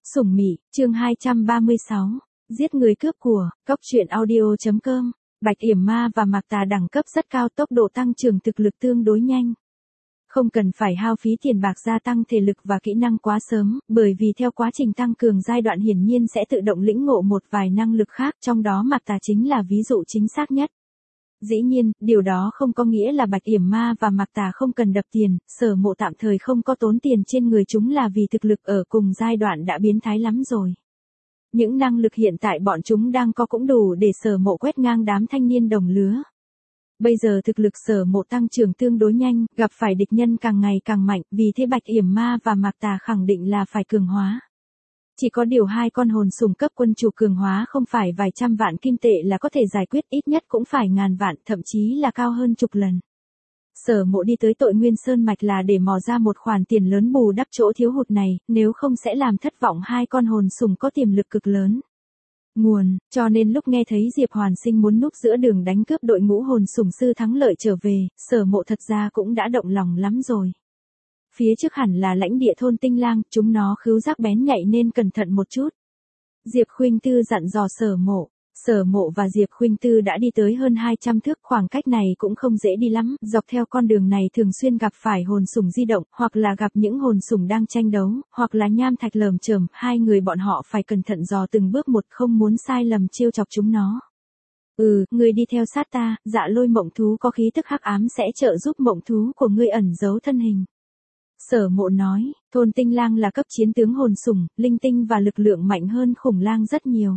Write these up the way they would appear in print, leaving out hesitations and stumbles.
Sủng Mị, chương 236, giết người cướp của, Cốc truyện audio.com, Bạch Yểm Ma và Mạc Tà đẳng cấp rất cao, tốc độ tăng trưởng thực lực tương đối nhanh. Không cần phải hao phí tiền bạc gia tăng thể lực và kỹ năng quá sớm, bởi vì theo quá trình tăng cường giai đoạn hiển nhiên sẽ tự động lĩnh ngộ một vài năng lực khác, trong đó Mạc Tà chính là ví dụ chính xác nhất. Dĩ nhiên, điều đó không có nghĩa là Bạch Yểm Ma và Mạc Tà không cần đập tiền, Sở Mộ tạm thời không có tốn tiền trên người chúng là vì thực lực ở cùng giai đoạn đã biến thái lắm rồi. Những năng lực hiện tại bọn chúng đang có cũng đủ để Sở Mộ quét ngang đám thanh niên đồng lứa. Bây giờ thực lực Sở Mộ tăng trưởng tương đối nhanh, gặp phải địch nhân càng ngày càng mạnh, vì thế Bạch Yểm Ma và Mạc Tà khẳng định là phải cường hóa. Chỉ có điều hai con hồn sủng cấp quân chủ cường hóa không phải vài trăm vạn kim tệ là có thể giải quyết, ít nhất cũng phải ngàn vạn, thậm chí là cao hơn chục lần. Sở Mộ đi tới Tội Nguyên Sơn Mạch là để mò ra một khoản tiền lớn bù đắp chỗ thiếu hụt này, nếu không sẽ làm thất vọng hai con hồn sủng có tiềm lực cực lớn. Nguồn, cho nên lúc nghe thấy Diệp Hoàn Sinh muốn núp giữa đường đánh cướp đội ngũ hồn sủng sư thắng lợi trở về, Sở Mộ thật ra cũng đã động lòng lắm rồi. Phía trước hẳn là lãnh địa thôn Tinh Lang, chúng nó khứu giác bén nhạy nên cẩn thận một chút. Diệp Khuynh Tư dặn dò Sở Mộ. Sở Mộ và Diệp Khuynh Tư đã đi tới hơn 200 thước, khoảng cách này cũng không dễ đi lắm, dọc theo con đường này thường xuyên gặp phải hồn sủng di động, hoặc là gặp những hồn sủng đang tranh đấu, hoặc là nham thạch lởm chởm, hai người bọn họ phải cẩn thận dò từng bước một, không muốn sai lầm trêu chọc chúng nó. Người đi theo sát ta, Dạ Lôi mộng thú có khí tức hắc ám sẽ trợ giúp mộng thú của ngươi ẩn giấu thân hình. Sở Mộ nói, thôn Tinh Lang là cấp chiến tướng hồn sủng, linh tinh và lực lượng mạnh hơn khủng lang rất nhiều.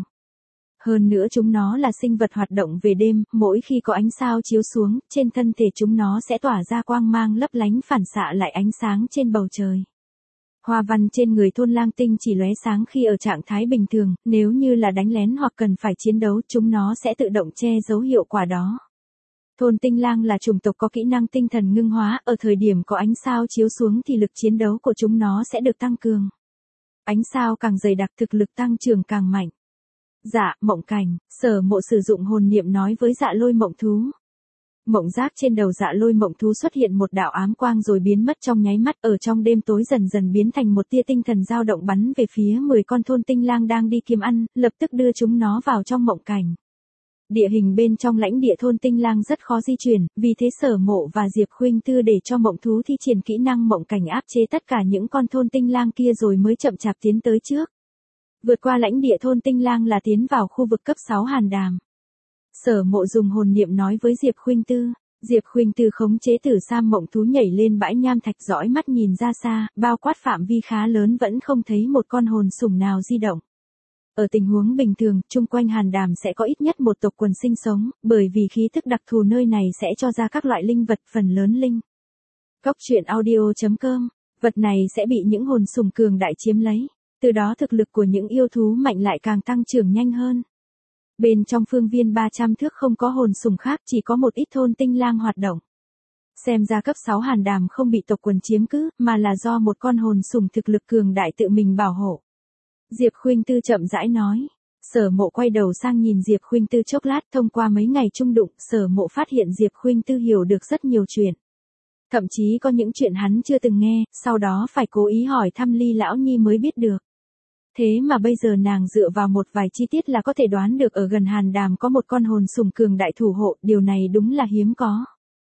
Hơn nữa chúng nó là sinh vật hoạt động về đêm, mỗi khi có ánh sao chiếu xuống, trên thân thể chúng nó sẽ tỏa ra quang mang lấp lánh phản xạ lại ánh sáng trên bầu trời. Hoa văn trên người thôn lang tinh chỉ lóe sáng khi ở trạng thái bình thường, nếu như là đánh lén hoặc cần phải chiến đấu chúng nó sẽ tự động che giấu hiệu quả đó. Thôn Tinh Lang là chủng tộc có kỹ năng tinh thần ngưng hóa, ở thời điểm có ánh sao chiếu xuống thì lực chiến đấu của chúng nó sẽ được tăng cường. Ánh sao càng dày đặc thực lực tăng trưởng càng mạnh. Dạ, mộng cảnh, Sở Mộ sử dụng hồn niệm nói với Dạ Lôi mộng thú. Mộng giác trên đầu Dạ Lôi mộng thú xuất hiện một đạo ám quang rồi biến mất trong nháy mắt, ở trong đêm tối dần dần biến thành một tia tinh thần dao động bắn về phía 10 con thôn Tinh Lang đang đi kiếm ăn, lập tức đưa chúng nó vào trong mộng cảnh. Địa hình bên trong lãnh địa thôn Tinh Lang rất khó di chuyển, vì thế Sở Mộ và Diệp Khuynh Tư để cho mộng thú thi triển kỹ năng mộng cảnh áp chế tất cả những con thôn Tinh Lang kia rồi mới chậm chạp tiến tới trước. Vượt qua lãnh địa thôn Tinh Lang là tiến vào khu vực cấp 6 Hàn Đàm. Sở Mộ dùng hồn niệm nói với Diệp Khuynh Tư. Diệp Khuynh Tư khống chế Tử Sam mộng thú nhảy lên bãi nham thạch, dõi mắt nhìn ra xa, bao quát phạm vi khá lớn vẫn không thấy một con hồn sủng nào di động. Ở tình huống bình thường, chung quanh Hàn Đàm sẽ có ít nhất một tộc quần sinh sống, bởi vì khí thức đặc thù nơi này sẽ cho ra các loại linh vật, phần lớn linh. Cốc truyện audio.com, vật này sẽ bị những hồn sủng cường đại chiếm lấy, từ đó thực lực của những yêu thú mạnh lại càng tăng trưởng nhanh hơn. Bên trong phương viên 300 thước không có hồn sủng khác, chỉ có một ít thôn Tinh Lang hoạt động. Xem ra cấp 6 Hàn Đàm không bị tộc quần chiếm cứ, mà là do một con hồn sủng thực lực cường đại tự mình bảo hộ. Diệp Khuynh Tư chậm rãi nói. Sở Mộ quay đầu sang nhìn Diệp Khuynh Tư chốc lát, thông qua mấy ngày chung đụng, Sở Mộ phát hiện Diệp Khuynh Tư hiểu được rất nhiều chuyện. Thậm chí có những chuyện hắn chưa từng nghe, sau đó phải cố ý hỏi thăm Ly Lão Nhi mới biết được. Thế mà bây giờ nàng dựa vào một vài chi tiết là có thể đoán được ở gần Hàn Đàm có một con hồn sủng cường đại thủ hộ, điều này đúng là hiếm có.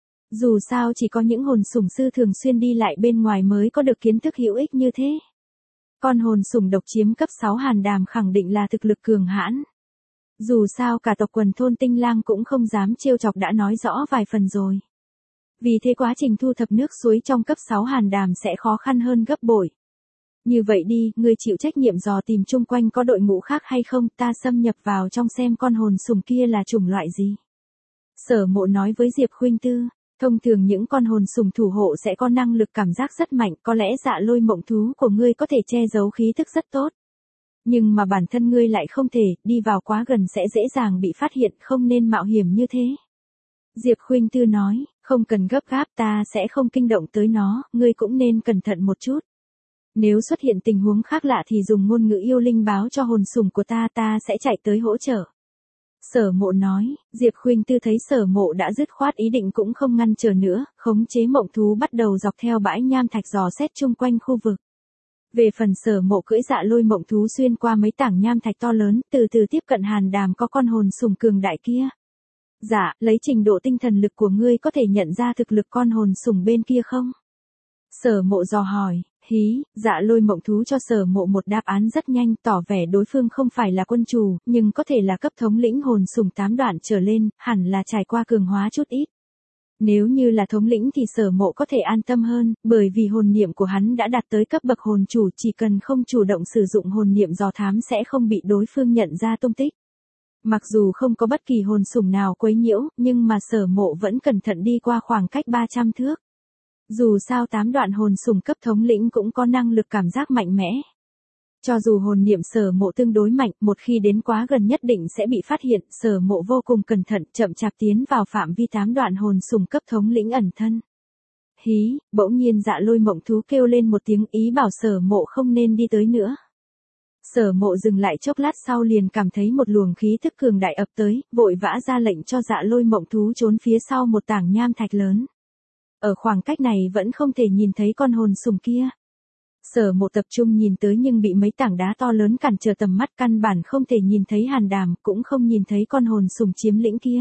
Dù sao chỉ có những hồn sủng sư thường xuyên đi lại bên ngoài mới có được kiến thức hữu ích như thế. Con hồn sủng độc chiếm cấp 6 Hàn Đàm khẳng định là thực lực cường hãn. Dù sao cả tộc quần thôn Tinh Lang cũng không dám trêu chọc đã nói rõ vài phần rồi. Vì thế quá trình thu thập nước suối trong cấp 6 Hàn Đàm sẽ khó khăn hơn gấp bội. Như vậy đi, ngươi chịu trách nhiệm dò tìm chung quanh có đội ngũ khác hay không, ta xâm nhập vào trong xem con hồn sủng kia là chủng loại gì. Sở Mộ nói với Diệp Khuynh Tư. Thông thường những con hồn sủng thủ hộ sẽ có năng lực cảm giác rất mạnh, có lẽ Dạ Lôi mộng thú của ngươi có thể che giấu khí thức rất tốt. Nhưng mà bản thân ngươi lại không thể, đi vào quá gần sẽ dễ dàng bị phát hiện, không nên mạo hiểm như thế. Diệp Khuynh Tư nói, không cần gấp gáp, ta sẽ không kinh động tới nó, ngươi cũng nên cẩn thận một chút. Nếu xuất hiện tình huống khác lạ thì dùng ngôn ngữ yêu linh báo cho hồn sủng của ta, ta sẽ chạy tới hỗ trợ. Sở Mộ nói, Diệp Khuynh Tư thấy Sở Mộ đã dứt khoát ý định cũng không ngăn trở nữa, khống chế mộng thú bắt đầu dọc theo bãi nham thạch dò xét chung quanh khu vực. Về phần Sở Mộ cưỡi Dạ Lôi Mộng thú xuyên qua mấy tảng nham thạch to lớn, từ từ tiếp cận Hàn Đàm có con hồn sùng cường đại kia. Dạ, lấy trình độ tinh thần lực của ngươi có thể nhận ra thực lực con hồn sùng bên kia không? Sở Mộ dò hỏi. Hí, Dạ Lôi Mộng thú cho Sở Mộ một đáp án rất nhanh, tỏ vẻ đối phương không phải là quân chủ, nhưng có thể là cấp thống lĩnh hồn sùng 8 đoạn trở lên, hẳn là trải qua cường hóa chút ít. Nếu như là thống lĩnh thì Sở Mộ có thể an tâm hơn, bởi vì hồn niệm của hắn đã đạt tới cấp bậc hồn chủ, chỉ cần không chủ động sử dụng hồn niệm dò thám sẽ không bị đối phương nhận ra tung tích. Mặc dù không có bất kỳ hồn sùng nào quấy nhiễu, nhưng mà Sở Mộ vẫn cẩn thận đi qua khoảng cách 300 thước. Dù sao 8 đoạn hồn sùng cấp thống lĩnh cũng có năng lực cảm giác mạnh mẽ. Cho dù hồn niệm Sở Mộ tương đối mạnh, một khi đến quá gần nhất định sẽ bị phát hiện, Sở Mộ vô cùng cẩn thận, chậm chạp tiến vào phạm vi 8 đoạn hồn sùng cấp thống lĩnh ẩn thân. Hí, bỗng nhiên Dạ Lôi Mộng thú kêu lên một tiếng ý bảo Sở Mộ không nên đi tới nữa. Sở Mộ dừng lại chốc lát sau liền cảm thấy một luồng khí thức cường đại ập tới, vội vã ra lệnh cho Dạ Lôi Mộng thú trốn phía sau một tảng nham thạch lớn. Ở khoảng cách này vẫn không thể nhìn thấy con hồn sùng kia. Sở Mộ tập trung nhìn tới nhưng bị mấy tảng đá to lớn cản trở tầm mắt, căn bản không thể nhìn thấy Hàn Đàm, cũng không nhìn thấy con hồn sùng chiếm lĩnh kia.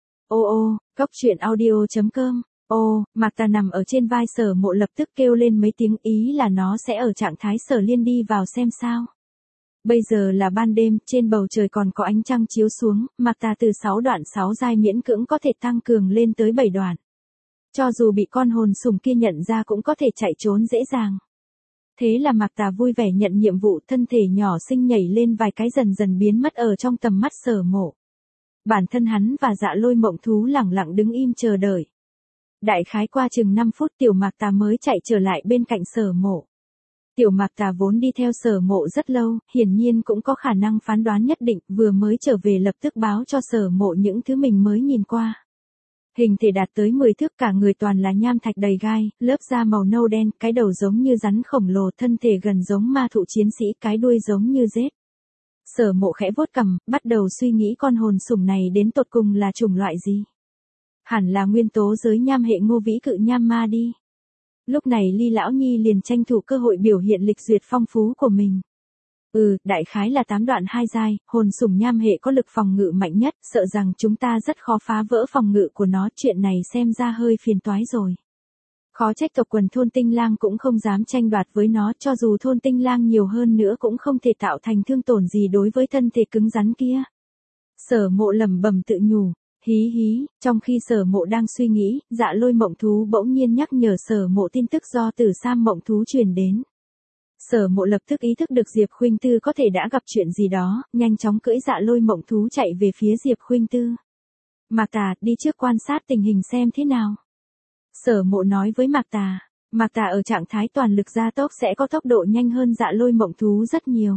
Ô ô, Cốc Truyện Audio.com. Ô, Mạc Tà nằm ở trên vai Sở Mộ lập tức kêu lên mấy tiếng, ý là nó sẽ ở trạng thái Sở Liên đi vào xem sao. Bây giờ là ban đêm, trên bầu trời còn có ánh trăng chiếu xuống, Mạc Tà từ 6 đoạn 6 giai miễn cưỡng có thể tăng cường lên tới 7 đoạn. Cho dù bị con hồn sùng kia nhận ra cũng có thể chạy trốn dễ dàng. Thế là Mạc Tà vui vẻ nhận nhiệm vụ, thân thể nhỏ xinh nhảy lên vài cái dần dần biến mất ở trong tầm mắt Sở Mộ. Bản thân hắn và Dạ Lôi Mộng thú lẳng lặng đứng im chờ đợi. Đại khái qua chừng 5 phút Tiểu Mạc Tà mới chạy trở lại bên cạnh Sở Mộ. Tiểu Mạc Tà vốn đi theo Sở Mộ rất lâu, hiển nhiên cũng có khả năng phán đoán nhất định, vừa mới trở về lập tức báo cho Sở Mộ những thứ mình mới nhìn qua. Hình thể đạt tới 10 thước, cả người toàn là nham thạch đầy gai, lớp da màu nâu đen, cái đầu giống như rắn khổng lồ, thân thể gần giống ma thụ chiến sĩ, cái đuôi giống như rết. Sở Mộ khẽ vuốt cằm, bắt đầu suy nghĩ con hồn sùng này đến tột cùng là chủng loại gì. Hẳn là nguyên tố giới nham hệ Ngô Vĩ Cự Nham Ma đi. Lúc này Ly Lão Nhi liền tranh thủ cơ hội biểu hiện lịch duyệt phong phú của mình. Đại khái là 8 đoạn 2 giai, hồn sùng nham hệ có lực phòng ngự mạnh nhất, sợ rằng chúng ta rất khó phá vỡ phòng ngự của nó, chuyện này xem ra hơi phiền toái rồi. Khó trách tộc quần thôn tinh lang cũng không dám tranh đoạt với nó, cho dù thôn tinh lang nhiều hơn nữa cũng không thể tạo thành thương tổn gì đối với thân thể cứng rắn kia. Sở Mộ lẩm bẩm tự nhủ. Hí hí, trong khi Sở Mộ đang suy nghĩ, Dạ Lôi Mộng thú bỗng nhiên nhắc nhở Sở Mộ tin tức do Tử Sam Mộng thú truyền đến. Sở Mộ lập tức ý thức được Diệp Khuynh Tư có thể đã gặp chuyện gì đó, nhanh chóng cưỡi Dạ Lôi Mộng thú chạy về phía Diệp Khuynh Tư. Mạc Tà, đi trước quan sát tình hình xem thế nào. Sở Mộ nói với Mạc Tà. Mạc Tà ở trạng thái toàn lực gia tốc sẽ có tốc độ nhanh hơn Dạ Lôi Mộng thú rất nhiều.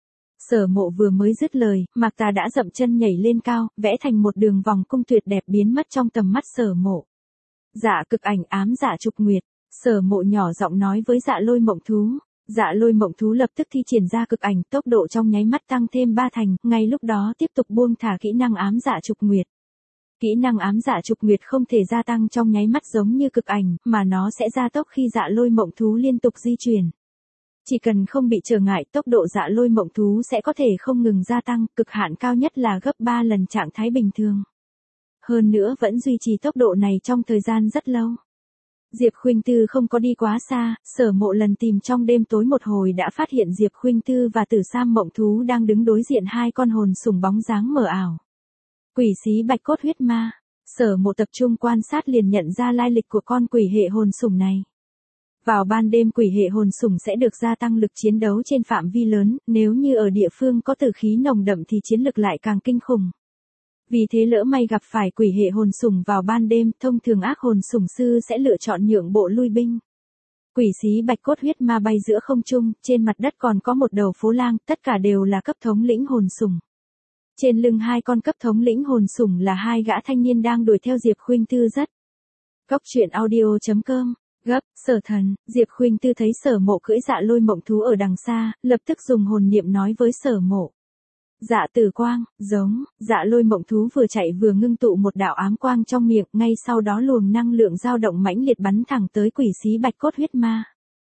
Sở Mộ vừa mới dứt lời, Mạc Tà đã dậm chân nhảy lên cao, vẽ thành một đường vòng cung tuyệt đẹp biến mất trong tầm mắt Sở Mộ. Dạ cực ảnh ám dạ trục nguyệt, Sở Mộ nhỏ giọng nói với Dạ Lôi Mộng thú. Dạ Lôi Mộng thú lập tức thi triển ra cực ảnh, tốc độ trong nháy mắt tăng thêm 3 thành, ngay lúc đó tiếp tục buông thả kỹ năng ám dạ trục nguyệt. Kỹ năng ám dạ trục nguyệt không thể gia tăng trong nháy mắt giống như cực ảnh, mà nó sẽ gia tốc khi Dạ Lôi Mộng thú liên tục di chuyển. Chỉ cần không bị trở ngại, tốc độ Dạ Lôi Mộng thú sẽ có thể không ngừng gia tăng, cực hạn cao nhất là gấp 3 lần trạng thái bình thường. Hơn nữa vẫn duy trì tốc độ này trong thời gian rất lâu. Diệp Khuynh Tư không có đi quá xa, Sở Mộ lần tìm trong đêm tối một hồi đã phát hiện Diệp Khuynh Tư và Tử Sam Mộng thú đang đứng đối diện hai con hồn sùng bóng dáng mờ ảo. Quỷ xí bạch cốt huyết ma. Sở Mộ tập trung quan sát liền nhận ra lai lịch của con quỷ hệ hồn sùng này. Vào ban đêm quỷ hệ hồn sùng sẽ được gia tăng lực chiến đấu trên phạm vi lớn, nếu như ở địa phương có tử khí nồng đậm thì chiến lực lại càng kinh khủng. Vì thế lỡ may gặp phải quỷ hệ hồn sùng vào ban đêm, thông thường ác hồn sùng sư sẽ lựa chọn nhượng bộ lui binh. Quỷ xí bạch cốt huyết ma bay giữa không trung, trên mặt đất còn có một đầu phố lang, tất cả đều là cấp thống lĩnh hồn sùng. Trên lưng hai con cấp thống lĩnh hồn sùng là hai gã thanh niên đang đuổi theo Diệp Khuynh Tư rất. Cốc Truyện Audio.com. Gấp, Sở Thần, Diệp Khuynh Tư thấy Sở Mộ cưỡi Dạ Lôi Mộng thú ở đằng xa, lập tức dùng hồn niệm nói với Sở Mộ. Dạ tử quang, giống, Dạ Lôi Mộng thú vừa chạy vừa ngưng tụ một đạo ám quang trong miệng, ngay sau đó luồng năng lượng dao động mãnh liệt bắn thẳng tới quỷ xí bạch cốt huyết ma.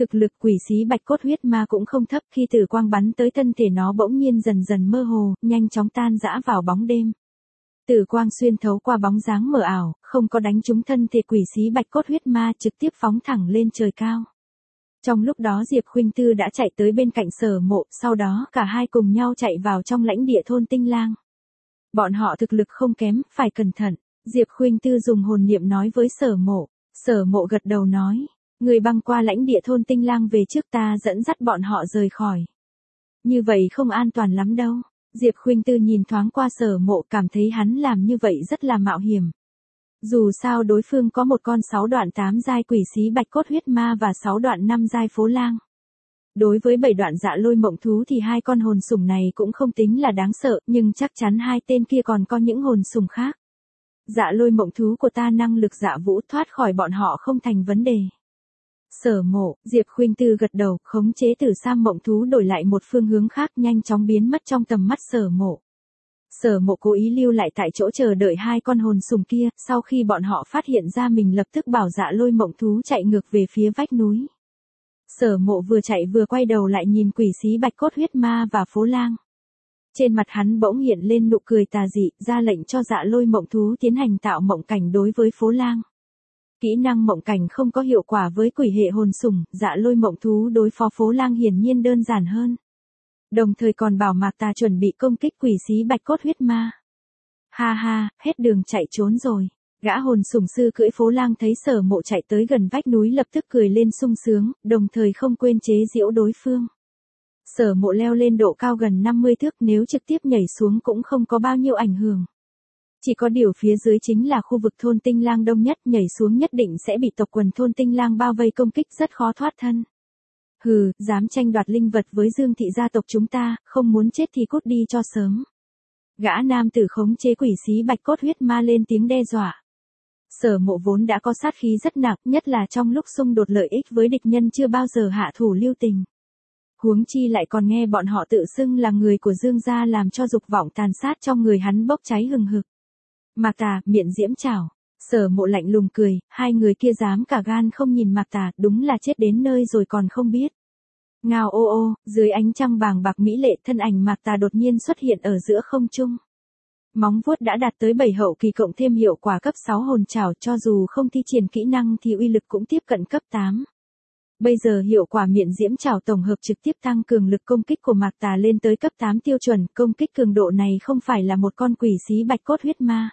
Thực lực quỷ xí bạch cốt huyết ma cũng không thấp, khi tử quang bắn tới thân thể nó bỗng nhiên dần dần mơ hồ, nhanh chóng tan rã vào bóng đêm. Tử quang xuyên thấu qua bóng dáng mờ ảo, không có đánh trúng thân thể quỷ xí bạch cốt huyết ma, trực tiếp phóng thẳng lên trời cao. Trong lúc đó Diệp Khuynh Tư đã chạy tới bên cạnh Sở Mộ, sau đó cả hai cùng nhau chạy vào trong lãnh địa thôn Tinh Lang. Bọn họ thực lực không kém, phải cẩn thận. Diệp Khuynh Tư dùng hồn niệm nói với Sở Mộ. Sở Mộ gật đầu nói, người băng qua lãnh địa thôn Tinh Lang về trước, ta dẫn dắt bọn họ rời khỏi. Như vậy không an toàn lắm đâu. Diệp Khuynh Tư nhìn thoáng qua Sở Mộ, cảm thấy hắn làm như vậy rất là mạo hiểm. Dù sao đối phương có một con 6 đoạn 8 giai quỷ xí bạch cốt huyết ma và 6 đoạn 5 giai phố lang. Đối với 7 đoạn dạ lôi mộng thú thì hai con hồn sủng này cũng không tính là đáng sợ, nhưng chắc chắn hai tên kia còn có những hồn sủng khác. Dạ lôi mộng thú của ta năng lực dạ vũ, thoát khỏi bọn họ không thành vấn đề. Sở Mộ, Diệp Khuynh Tư gật đầu, khống chế Tử Sam mộng thú đổi lại một phương hướng khác, nhanh chóng biến mất trong tầm mắt Sở Mộ. Sở Mộ cố ý lưu lại tại chỗ chờ đợi hai con hồn sủng kia, sau khi bọn họ phát hiện ra mình lập tức bảo dạ lôi mộng thú chạy ngược về phía vách núi. Sở Mộ vừa chạy vừa quay đầu lại nhìn quỷ xí bạch cốt huyết ma và phố lang. Trên mặt hắn bỗng hiện lên nụ cười tà dị, ra lệnh cho dạ lôi mộng thú tiến hành tạo mộng cảnh đối với phố lang. Kỹ năng mộng cảnh không có hiệu quả với quỷ hệ hồn sủng, dạ lôi mộng thú đối phó phố lang hiển nhiên đơn giản hơn. Đồng thời còn bảo Mạc Tà chuẩn bị công kích quỷ xí bạch cốt huyết ma. Ha ha, hết đường chạy trốn rồi. Gã hồn sủng sư cưỡi phố lang thấy Sở Mộ chạy tới gần vách núi lập tức cười lên sung sướng, đồng thời không quên chế giễu đối phương. Sở Mộ leo lên độ cao gần 50 thước, nếu trực tiếp nhảy xuống cũng không có bao nhiêu ảnh hưởng. Chỉ có điều phía dưới chính là khu vực thôn Tinh Lang đông nhất, nhảy xuống nhất định sẽ bị tộc quần thôn Tinh Lang bao vây công kích, rất khó thoát thân. Hừ, dám tranh đoạt linh vật với Dương thị gia tộc chúng ta, không muốn chết thì cút đi cho sớm. Gã nam tử khống chế quỷ xí bạch cốt huyết ma lên tiếng đe dọa. Sở Mộ vốn đã có sát khí rất nặng, nhất là trong lúc xung đột lợi ích với địch nhân chưa bao giờ hạ thủ lưu tình. Huống chi lại còn nghe bọn họ tự xưng là người của Dương gia, làm cho dục vọng tàn sát trong người hắn bốc cháy hừng hực. Mạc Tà, miệng diễm chảo. Sở Mộ lạnh lùng cười, hai người kia dám cả gan không nhìn Mạc Tà, đúng là chết đến nơi rồi còn không biết. Ngao ô ô, dưới ánh trăng bàng bạc mỹ lệ, thân ảnh Mạc Tà đột nhiên xuất hiện ở giữa không trung. Móng vuốt đã đạt tới 7 hậu kỳ cộng thêm hiệu quả cấp 6 hồn trảo, cho dù không thi triển kỹ năng thì uy lực cũng tiếp cận cấp 8. Bây giờ hiệu quả miệng diễm trảo tổng hợp trực tiếp tăng cường lực công kích của Mạc Tà lên tới cấp 8 tiêu chuẩn, công kích cường độ này không phải là một con quỷ xí bạch cốt huyết ma.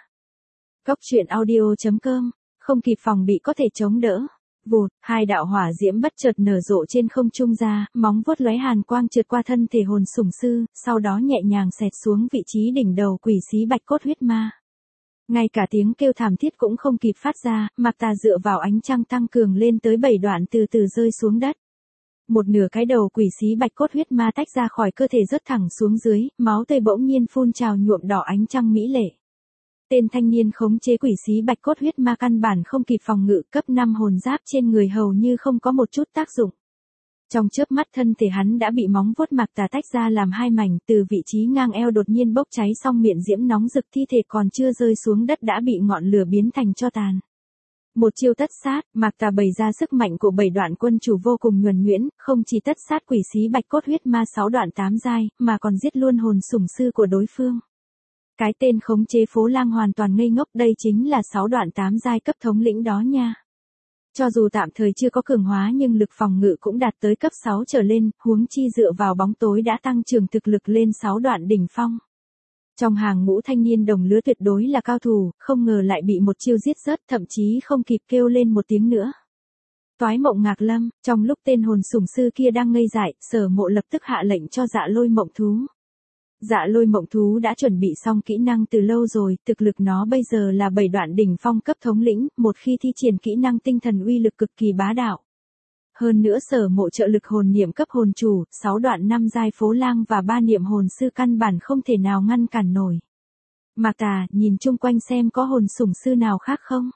Cốc truyện audio.com, không kịp phòng bị có thể chống đỡ. Vụt, hai đạo hỏa diễm bất chợt nở rộ trên không trung ra, móng vuốt lóe hàn quang trượt qua thân thể hồn sủng sư, sau đó nhẹ nhàng xẹt xuống vị trí đỉnh đầu quỷ xí bạch cốt huyết ma. Ngay cả tiếng kêu thảm thiết cũng không kịp phát ra, Mạc Tà dựa vào ánh trăng tăng cường lên tới 7 đoạn từ từ rơi xuống đất. Một nửa cái đầu quỷ xí bạch cốt huyết ma tách ra khỏi cơ thể rớt thẳng xuống dưới, máu tươi bỗng nhiên phun trào nhuộm đỏ ánh trăng mỹ lệ. Tên thanh niên khống chế quỷ xí bạch cốt huyết ma căn bản không kịp phòng ngự, cấp 5 hồn giáp trên người hầu như không có một chút tác dụng. Trong chớp mắt thân thể hắn đã bị móng vuốt Mạc Tà tách ra làm hai mảnh, từ vị trí ngang eo đột nhiên bốc cháy xong miệng diễm nóng rực, thi thể còn chưa rơi xuống đất đã bị ngọn lửa biến thành tro tàn. Một chiêu tất sát, Mạc Tà bày ra sức mạnh của 7 đoạn quân chủ vô cùng nhuần nhuyễn, không chỉ tất sát quỷ xí bạch cốt huyết ma 6 đoạn 8 giai, mà còn giết luôn hồn sủng sư của đối phương. Cái tên khống chế phố lang hoàn toàn ngây ngốc, đây chính là 6 đoạn 8 giai cấp thống lĩnh đó nha. Cho dù tạm thời chưa có cường hóa nhưng lực phòng ngự cũng đạt tới cấp 6 trở lên, huống chi dựa vào bóng tối đã tăng trưởng thực lực lên 6 đoạn đỉnh phong. Trong hàng ngũ thanh niên đồng lứa tuyệt đối là cao thủ, không ngờ lại bị một chiêu giết rớt, thậm chí không kịp kêu lên một tiếng nữa. Toái Mộng Ngạc Lâm, trong lúc tên hồn sủng sư kia đang ngây dại, Sở Mộ lập tức hạ lệnh cho Dạ Lôi Mộng Thú. Dạ Lôi Mộng Thú đã chuẩn bị xong kỹ năng từ lâu rồi, thực lực nó bây giờ là 7 đoạn đỉnh phong cấp thống lĩnh, một khi thi triển kỹ năng tinh thần uy lực cực kỳ bá đạo. Hơn nữa Sở Mộ trợ lực hồn niệm cấp hồn chủ, 6 đoạn 5 giai phố lang và 3 niệm hồn sư căn bản không thể nào ngăn cản nổi. Mạc Tà, nhìn chung quanh xem có hồn sủng sư nào khác không?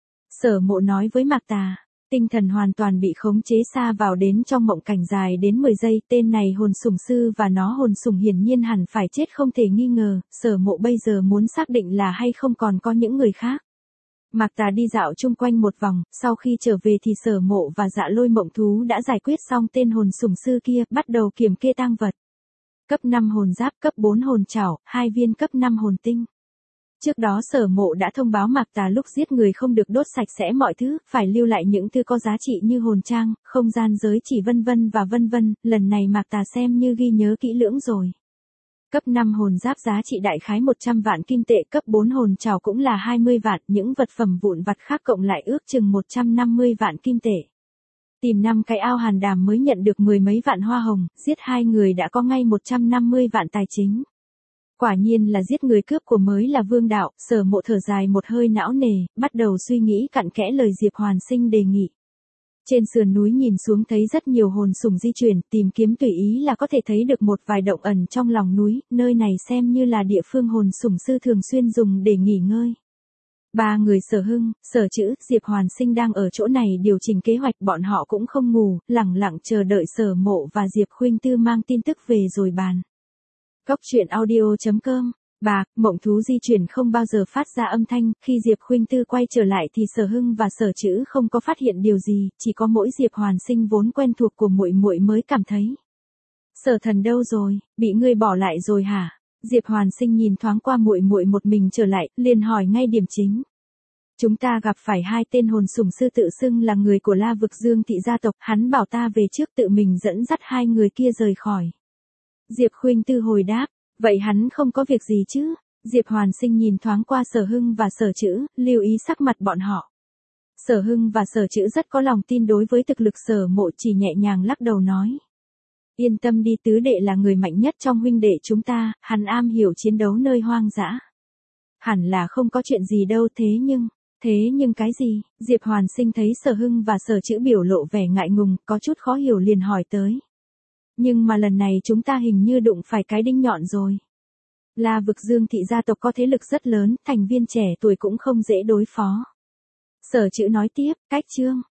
Sở Mộ nói với Mạc Tà. Tinh thần hoàn toàn bị khống chế xa vào đến trong mộng cảnh dài đến 10 giây, tên này hồn sủng sư và nó hồn sủng hiển nhiên hẳn phải chết không thể nghi ngờ, Sở Mộ bây giờ muốn xác định là hay không còn có những người khác. Mạc Tà đi dạo chung quanh một vòng, sau khi trở về thì Sở Mộ và Dạ Lôi Mộng Thú đã giải quyết xong tên hồn sủng sư kia, bắt đầu kiểm kê tang vật. Cấp 5 hồn giáp, cấp 4 hồn trảo, 2 viên cấp 5 hồn tinh. Trước đó Sở Mộ đã thông báo Mạc Tà lúc giết người không được đốt sạch sẽ mọi thứ, phải lưu lại những thứ có giá trị như hồn trang, không gian giới chỉ vân vân, lần này Mạc Tà xem như ghi nhớ kỹ lưỡng rồi. Cấp 5 hồn giáp giá trị đại khái 100 vạn kim tệ, cấp 4 hồn trảo cũng là 20 vạn, những vật phẩm vụn vặt khác cộng lại ước chừng 150 vạn kim tệ. Tìm 5 cái ao hàn đàm mới nhận được 10 mấy vạn hoa hồng, giết 2 người đã có ngay 150 vạn tài chính. Quả nhiên là giết người cướp của mới là vương đạo. Sở Mộ thở dài một hơi não nề, bắt đầu suy nghĩ cặn kẽ lời Diệp Hoàn Sinh đề nghị. Trên sườn núi nhìn xuống thấy rất nhiều hồn sủng di chuyển, tìm kiếm tùy ý là có thể thấy được một vài động ẩn trong lòng núi, nơi này xem như là địa phương hồn sủng sư thường xuyên dùng để nghỉ ngơi. 3 người Sở Hưng, Sở Chữ, Diệp Hoàn Sinh đang ở chỗ này điều chỉnh kế hoạch, bọn họ cũng không ngủ, lẳng lặng chờ đợi Sở Mộ và Diệp Khuynh Tư mang tin tức về rồi bàn. Cốc truyện audio.com. Bạc, mộng thú di chuyển không bao giờ phát ra âm thanh, khi Diệp Khuynh Tư quay trở lại thì Sở Hưng và Sở Chữ không có phát hiện điều gì, chỉ có mỗi Diệp Hoàn Sinh vốn quen thuộc của muội muội mới cảm thấy. Sở Thần đâu rồi, bị ngươi bỏ lại rồi hả? Diệp Hoàn Sinh nhìn thoáng qua muội muội một mình trở lại, liền hỏi ngay điểm chính. Chúng ta gặp phải 2 tên hồn sủng sư tự xưng là người của La Vực Dương thị gia tộc, hắn bảo ta về trước tự mình dẫn dắt 2 người kia rời khỏi. Diệp Khuynh Tư hồi đáp, vậy hắn không có việc gì chứ? Diệp Hoàn Sinh nhìn thoáng qua Sở Hưng và Sở Chữ, lưu ý sắc mặt bọn họ. Sở Hưng và Sở Chữ rất có lòng tin đối với thực lực Sở Mộ, chỉ nhẹ nhàng lắc đầu nói. Yên tâm đi, tứ đệ là người mạnh nhất trong huynh đệ chúng ta, hắn am hiểu chiến đấu nơi hoang dã. Hẳn là không có chuyện gì đâu, thế nhưng cái gì? Diệp Hoàn Sinh thấy Sở Hưng và Sở Chữ biểu lộ vẻ ngại ngùng, có chút khó hiểu liền hỏi tới. Nhưng mà lần này chúng ta hình như đụng phải cái đinh nhọn rồi. La Vực Dương thị gia tộc có thế lực rất lớn, thành viên trẻ tuổi cũng không dễ đối phó. Sở Chữ nói tiếp, cách chương.